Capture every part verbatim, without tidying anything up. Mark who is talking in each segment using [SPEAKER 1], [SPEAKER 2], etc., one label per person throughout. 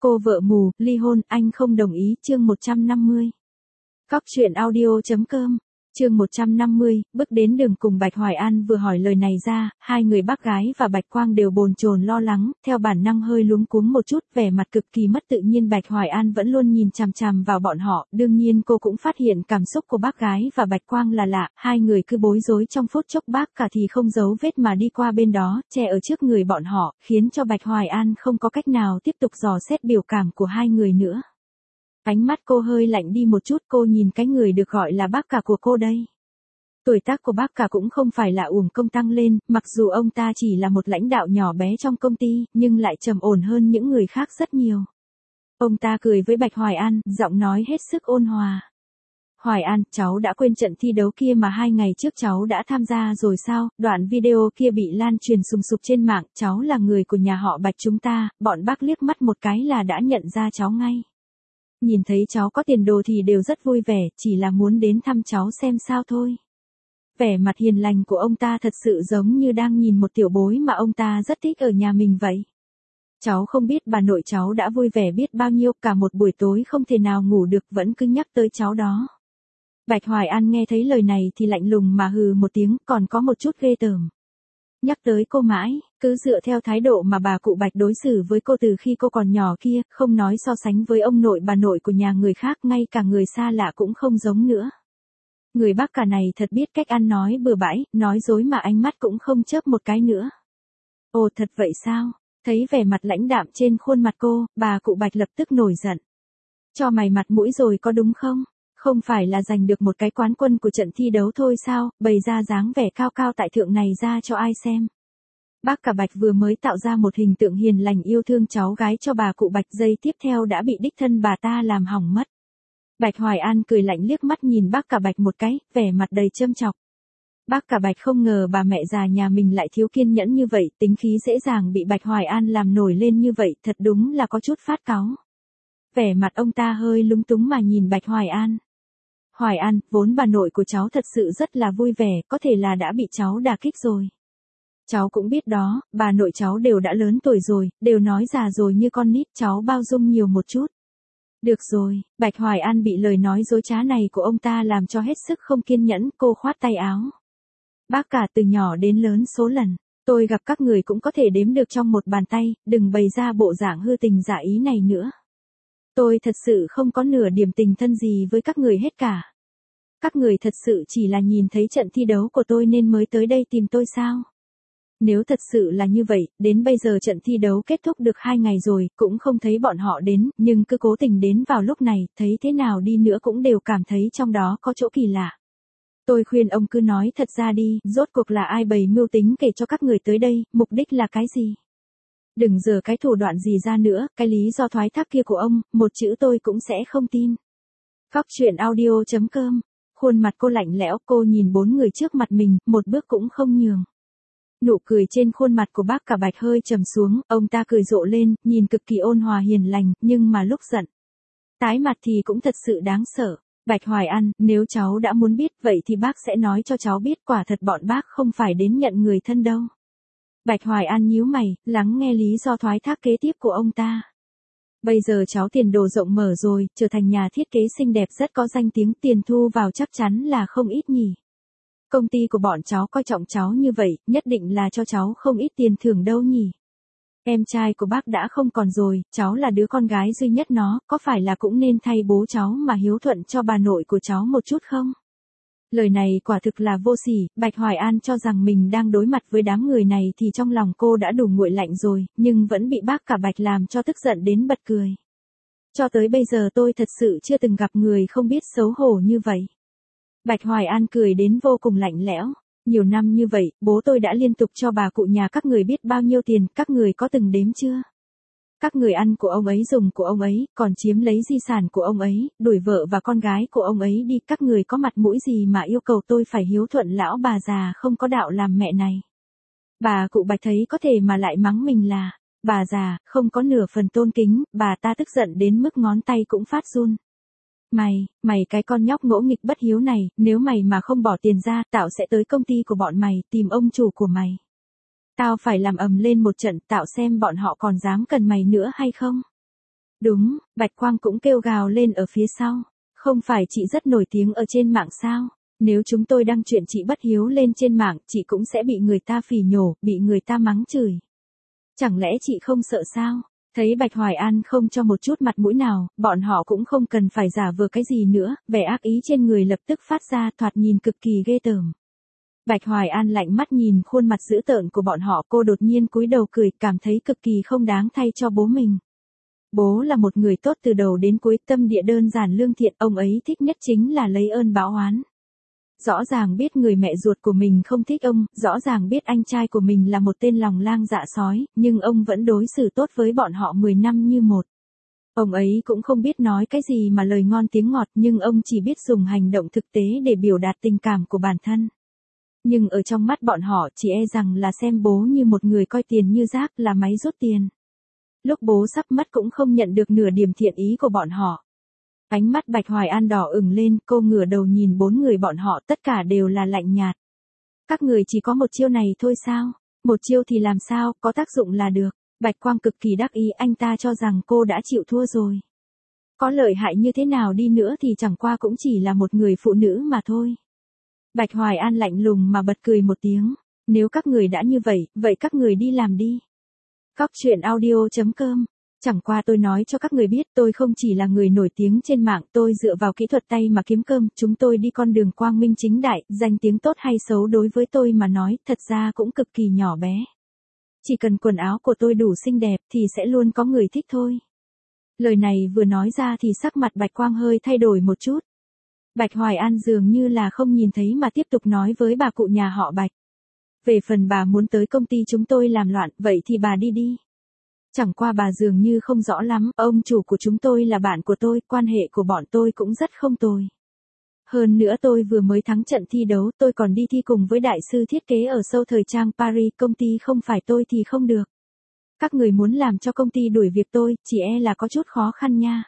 [SPEAKER 1] Cô vợ mù, ly hôn, anh không đồng ý, chương một trăm năm mươi. Cóc truyện audio chấm com, chương một trăm năm mươi, bước đến đường cùng Bạch Hoài An vừa hỏi lời này ra, hai người bác gái và Bạch Quang đều bồn chồn lo lắng, theo bản năng hơi luống cuống một chút, vẻ mặt cực kỳ mất tự nhiên. Bạch Hoài An vẫn luôn nhìn chằm chằm vào bọn họ, đương nhiên cô cũng phát hiện cảm xúc của bác gái và Bạch Quang là lạ, hai người cứ bối rối trong phút chốc, bác cả thì không giấu vết mà đi qua bên đó, che ở trước người bọn họ, khiến cho Bạch Hoài An không có cách nào tiếp tục dò xét biểu cảm của hai người nữa. Ánh mắt cô hơi lạnh đi một chút, cô nhìn cái người được gọi là bác cả của cô đây. Tuổi tác của bác cả cũng không phải là uổng công tăng lên, mặc dù ông ta chỉ là một lãnh đạo nhỏ bé trong công ty, nhưng lại trầm ổn hơn những người khác rất nhiều. Ông ta cười với Bạch Hoài An, giọng nói hết sức ôn hòa. Hoài An, cháu đã quên trận thi đấu kia mà hai ngày trước cháu đã tham gia rồi sao? Đoạn video kia bị lan truyền sùng sục trên mạng, cháu là người của nhà họ Bạch chúng ta, bọn bác liếc mắt một cái là đã nhận ra cháu ngay. Nhìn thấy cháu có tiền đồ thì đều rất vui vẻ, chỉ là muốn đến thăm cháu xem sao thôi. Vẻ mặt hiền lành của ông ta thật sự giống như đang nhìn một tiểu bối mà ông ta rất thích ở nhà mình vậy. Cháu không biết bà nội cháu đã vui vẻ biết bao nhiêu, cả một buổi tối không thể nào ngủ được vẫn cứ nhắc tới cháu đó. Bạch Hoài An nghe thấy lời này thì lạnh lùng mà hừ một tiếng, còn có một chút ghê tởm. Nhắc tới cô mãi, cứ dựa theo thái độ mà bà cụ Bạch đối xử với cô từ khi cô còn nhỏ kia, không nói so sánh với ông nội bà nội của nhà người khác, ngay cả người xa lạ cũng không giống nữa. Người bác cả này thật biết cách ăn nói bừa bãi, nói dối mà ánh mắt cũng không chớp một cái nữa. Ồ, thật vậy sao? Thấy vẻ mặt lãnh đạm trên khuôn mặt cô, bà cụ Bạch lập tức nổi giận. Cho mày mặt mũi rồi có đúng không? Không phải là giành được một cái quán quân của trận thi đấu thôi sao, bày ra dáng vẻ cao cao tại thượng này ra cho ai xem. Bác cả Bạch vừa mới tạo ra một hình tượng hiền lành yêu thương cháu gái cho bà cụ Bạch, giây tiếp theo đã bị đích thân bà ta làm hỏng mất. Bạch Hoài An cười lạnh liếc mắt nhìn bác cả Bạch một cái, vẻ mặt đầy châm chọc. Bác cả Bạch không ngờ bà mẹ già nhà mình lại thiếu kiên nhẫn như vậy, tính khí dễ dàng bị Bạch Hoài An làm nổi lên như vậy, thật đúng là có chút phát cáu. Vẻ mặt ông ta hơi lúng túng mà nhìn Bạch Hoài An. Hoài An, vốn bà nội của cháu thật sự rất là vui vẻ, có thể là đã bị cháu đả kích rồi. Cháu cũng biết đó, bà nội cháu đều đã lớn tuổi rồi, đều nói già rồi như con nít, cháu bao dung nhiều một chút. Được rồi, Bạch Hoài An bị lời nói dối trá này của ông ta làm cho hết sức không kiên nhẫn, cô khoát tay áo. Bác cả, từ nhỏ đến lớn số lần, tôi gặp các người cũng có thể đếm được trong một bàn tay, đừng bày ra bộ dạng hư tình giả ý này nữa. Tôi thật sự không có nửa điểm tình thân gì với các người hết cả. Các người thật sự chỉ là nhìn thấy trận thi đấu của tôi nên mới tới đây tìm tôi sao? Nếu thật sự là như vậy, đến bây giờ trận thi đấu kết thúc được hai ngày rồi, cũng không thấy bọn họ đến, nhưng cứ cố tình đến vào lúc này, thấy thế nào đi nữa cũng đều cảm thấy trong đó có chỗ kỳ lạ. Tôi khuyên ông cứ nói thật ra đi, rốt cuộc là ai bày mưu tính kể cho các người tới đây, mục đích là cái gì? Đừng giở cái thủ đoạn gì ra nữa, cái lý do thoái thác kia của ông, một chữ tôi cũng sẽ không tin. Cóc truyện audio chấm com, khuôn mặt cô lạnh lẽo, cô nhìn bốn người trước mặt mình, một bước cũng không nhường. Nụ cười trên khuôn mặt của bác cả Bạch hơi trầm xuống, ông ta cười rộ lên, nhìn cực kỳ ôn hòa hiền lành, nhưng mà lúc giận, tái mặt thì cũng thật sự đáng sợ. Bạch Hoài An, nếu cháu đã muốn biết, vậy thì bác sẽ nói cho cháu biết, quả thật bọn bác không phải đến nhận người thân đâu. Bạch Hoài An nhíu mày, lắng nghe lý do thoái thác kế tiếp của ông ta. Bây giờ cháu tiền đồ rộng mở rồi, trở thành nhà thiết kế xinh đẹp rất có danh tiếng, tiền thu vào chắc chắn là không ít nhỉ. Công ty của bọn cháu coi trọng cháu như vậy, nhất định là cho cháu không ít tiền thưởng đâu nhỉ. Em trai của bác đã không còn rồi, cháu là đứa con gái duy nhất nó, có phải là cũng nên thay bố cháu mà hiếu thuận cho bà nội của cháu một chút không? Lời này quả thực là vô sỉ, Bạch Hoài An cho rằng mình đang đối mặt với đám người này thì trong lòng cô đã đủ nguội lạnh rồi, nhưng vẫn bị bác cả Bạch làm cho tức giận đến bật cười. Cho tới bây giờ tôi thật sự chưa từng gặp người không biết xấu hổ như vậy. Bạch Hoài An cười đến vô cùng lạnh lẽo. Nhiều năm như vậy, bố tôi đã liên tục cho bà cụ nhà các người biết bao nhiêu tiền, các người có từng đếm chưa? Các người ăn của ông ấy, dùng của ông ấy, còn chiếm lấy di sản của ông ấy, đuổi vợ và con gái của ông ấy đi, các người có mặt mũi gì mà yêu cầu tôi phải hiếu thuận lão bà già không có đạo làm mẹ này. Bà cụ Bạch thấy có thể mà lại mắng mình là bà già, không có nửa phần tôn kính, bà ta tức giận đến mức ngón tay cũng phát run. Mày, mày cái con nhóc ngỗ nghịch bất hiếu này, nếu mày mà không bỏ tiền ra, tao sẽ tới công ty của bọn mày, tìm ông chủ của mày. Tao phải làm ầm lên một trận, tạo xem bọn họ còn dám cần mày nữa hay không. Đúng, Bạch Quang cũng kêu gào lên ở phía sau. Không phải chị rất nổi tiếng ở trên mạng sao? Nếu chúng tôi đăng chuyện chị bất hiếu lên trên mạng, chị cũng sẽ bị người ta phỉ nhổ, bị người ta mắng chửi. Chẳng lẽ chị không sợ sao? Thấy Bạch Hoài An không cho một chút mặt mũi nào, bọn họ cũng không cần phải giả vờ cái gì nữa, vẻ ác ý trên người lập tức phát ra, thoạt nhìn cực kỳ ghê tởm. Bạch Hoài An lạnh mắt nhìn khuôn mặt dữ tợn của bọn họ, cô đột nhiên cúi đầu cười, cảm thấy cực kỳ không đáng thay cho bố mình. Bố là một người tốt từ đầu đến cuối, tâm địa đơn giản lương thiện, ông ấy thích nhất chính là lấy ơn báo oán. Rõ ràng biết người mẹ ruột của mình không thích ông, rõ ràng biết anh trai của mình là một tên lòng lang dạ sói, nhưng ông vẫn đối xử tốt với bọn họ mười năm như một. Ông ấy cũng không biết nói cái gì mà lời ngon tiếng ngọt, nhưng ông chỉ biết dùng hành động thực tế để biểu đạt tình cảm của bản thân. Nhưng ở trong mắt bọn họ chỉ e rằng là xem bố như một người coi tiền như rác, là máy rút tiền. Lúc bố sắp mất cũng không nhận được nửa điểm thiện ý của bọn họ. Ánh mắt Bạch Hoài An đỏ ửng lên, cô ngửa đầu nhìn bốn người bọn họ, tất cả đều là lạnh nhạt. Các người chỉ có một chiêu này thôi sao? Một chiêu thì làm sao, có tác dụng là được. Bạch Quang cực kỳ đắc ý, anh ta cho rằng cô đã chịu thua rồi. Có lợi hại như thế nào đi nữa thì chẳng qua cũng chỉ là một người phụ nữ mà thôi. Bạch Hoài An lạnh lùng mà bật cười một tiếng. Nếu các người đã như vậy, vậy các người đi làm đi. Cóc truyện audio chấm com. Chẳng qua tôi nói cho các người biết, tôi không chỉ là người nổi tiếng trên mạng, tôi dựa vào kỹ thuật tay mà kiếm cơm, chúng tôi đi con đường quang minh chính đại, danh tiếng tốt hay xấu đối với tôi mà nói, thật ra cũng cực kỳ nhỏ bé. Chỉ cần quần áo của tôi đủ xinh đẹp thì sẽ luôn có người thích thôi. Lời này vừa nói ra thì sắc mặt Bạch Quang hơi thay đổi một chút. Bạch Hoài An dường như là không nhìn thấy mà tiếp tục nói với bà cụ nhà họ Bạch. Về phần bà muốn tới công ty chúng tôi làm loạn, vậy thì bà đi đi. Chẳng qua bà dường như không rõ lắm, ông chủ của chúng tôi là bạn của tôi, quan hệ của bọn tôi cũng rất không tồi. Hơn nữa tôi vừa mới thắng trận thi đấu, tôi còn đi thi cùng với đại sư thiết kế ở show thời trang Paris, công ty không phải tôi thì không được. Các người muốn làm cho công ty đuổi việc tôi, chỉ e là có chút khó khăn nha.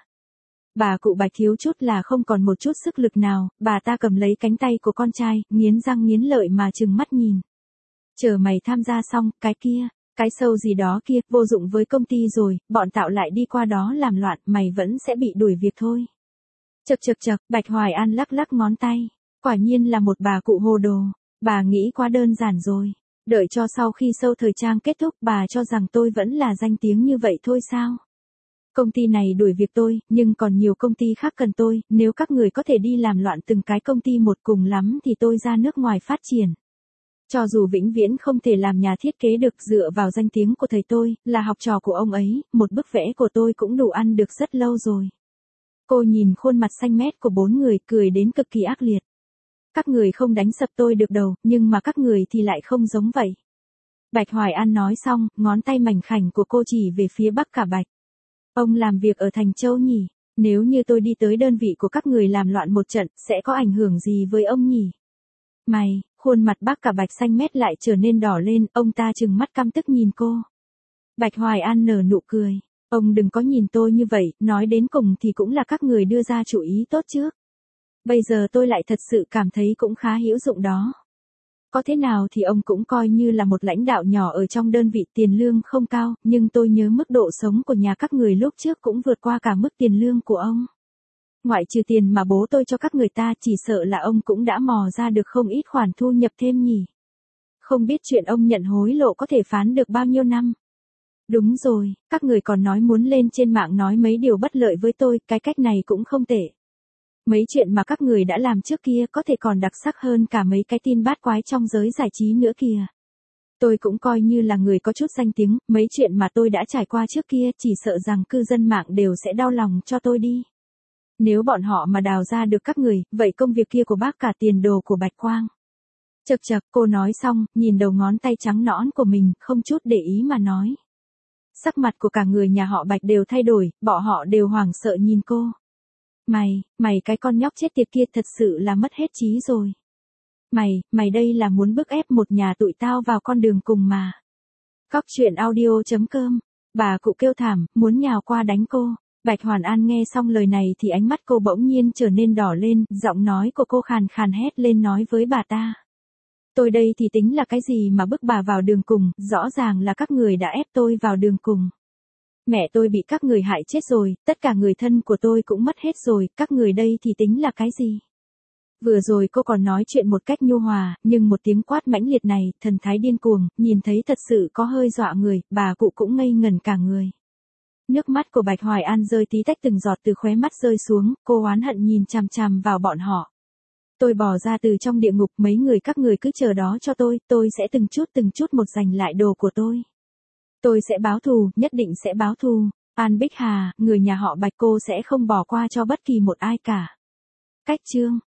[SPEAKER 1] Bà cụ Bạch thiếu chút là không còn một chút sức lực nào, bà ta cầm lấy cánh tay của con trai, nghiến răng nghiến lợi mà trừng mắt nhìn. Chờ mày tham gia xong, cái kia, cái show gì đó kia, vô dụng với công ty rồi, bọn tạo lại đi qua đó làm loạn, mày vẫn sẽ bị đuổi việc thôi. Chậc chậc chậc, Bạch Hoài An lắc lắc ngón tay, quả nhiên là một bà cụ hồ đồ, bà nghĩ quá đơn giản rồi. Đợi cho sau khi show thời trang kết thúc, bà cho rằng tôi vẫn là danh tiếng như vậy thôi sao? Công ty này đuổi việc tôi, nhưng còn nhiều công ty khác cần tôi, nếu các người có thể đi làm loạn từng cái công ty một cùng lắm thì tôi ra nước ngoài phát triển. Cho dù vĩnh viễn không thể làm nhà thiết kế được, dựa vào danh tiếng của thầy tôi, là học trò của ông ấy, một bức vẽ của tôi cũng đủ ăn được rất lâu rồi. Cô nhìn khuôn mặt xanh mét của bốn người, cười đến cực kỳ ác liệt. Các người không đánh sập tôi được đâu, nhưng mà các người thì lại không giống vậy. Bạch Hoài An nói xong, ngón tay mảnh khảnh của cô chỉ về phía Bắc Cả Bạch. Ông làm việc ở Thành Châu nhỉ? Nếu như tôi đi tới đơn vị của các người làm loạn một trận, sẽ có ảnh hưởng gì với ông nhỉ? Mày, khuôn mặt Bác Cả Bạch xanh mét lại trở nên đỏ lên, ông ta trừng mắt căm tức nhìn cô. Bạch Hoài An nở nụ cười. Ông đừng có nhìn tôi như vậy, nói đến cùng thì cũng là các người đưa ra chủ ý tốt trước. Bây giờ tôi lại thật sự cảm thấy cũng khá hữu dụng đó. Có thế nào thì ông cũng coi như là một lãnh đạo nhỏ ở trong đơn vị, tiền lương không cao, nhưng tôi nhớ mức độ sống của nhà các người lúc trước cũng vượt qua cả mức tiền lương của ông. Ngoại trừ tiền mà bố tôi cho các người ta, chỉ sợ là ông cũng đã mò ra được không ít khoản thu nhập thêm nhỉ. Không biết chuyện ông nhận hối lộ có thể phán được bao nhiêu năm. Đúng rồi, các người còn nói muốn lên trên mạng nói mấy điều bất lợi với tôi, cái cách này cũng không tệ. Mấy chuyện mà các người đã làm trước kia có thể còn đặc sắc hơn cả mấy cái tin bát quái trong giới giải trí nữa kìa. Tôi cũng coi như là người có chút danh tiếng, mấy chuyện mà tôi đã trải qua trước kia chỉ sợ rằng cư dân mạng đều sẽ đau lòng cho tôi đi. Nếu bọn họ mà đào ra được các người, vậy công việc kia của bác cả tiền đồ của Bạch Quang. Chậc chậc, cô nói xong, nhìn đầu ngón tay trắng nõn của mình, không chút để ý mà nói. Sắc mặt của cả người nhà họ Bạch đều thay đổi, bọn họ đều hoảng sợ nhìn cô. Mày, mày cái con nhóc chết tiệt kia thật sự là mất hết trí rồi. Mày, mày đây là muốn bức ép một nhà tụi tao vào con đường cùng mà. Cóc truyện audio chấm com, bà cụ kêu thảm, muốn nhào qua đánh cô. Bạch Hoàn An nghe xong lời này thì ánh mắt cô bỗng nhiên trở nên đỏ lên, giọng nói của cô khàn khàn hét lên nói với bà ta. Tôi đây thì tính là cái gì mà bức bà vào đường cùng, rõ ràng là các người đã ép tôi vào đường cùng. Mẹ tôi bị các người hại chết rồi, tất cả người thân của tôi cũng mất hết rồi, các người đây thì tính là cái gì? Vừa rồi cô còn nói chuyện một cách nhu hòa, nhưng một tiếng quát mãnh liệt này, thần thái điên cuồng, nhìn thấy thật sự có hơi dọa người, bà cụ cũng ngây ngẩn cả người. Nước mắt của Bạch Hoài An rơi tí tách từng giọt từ khóe mắt rơi xuống, cô oán hận nhìn chằm chằm vào bọn họ. Tôi bỏ ra từ trong địa ngục, mấy người các người cứ chờ đó cho tôi, tôi sẽ từng chút từng chút một giành lại đồ của tôi. Tôi sẽ báo thù, nhất định sẽ báo thù. An Bích Hà, người nhà họ Bạch, cô sẽ không bỏ qua cho bất kỳ một ai cả. Cách chương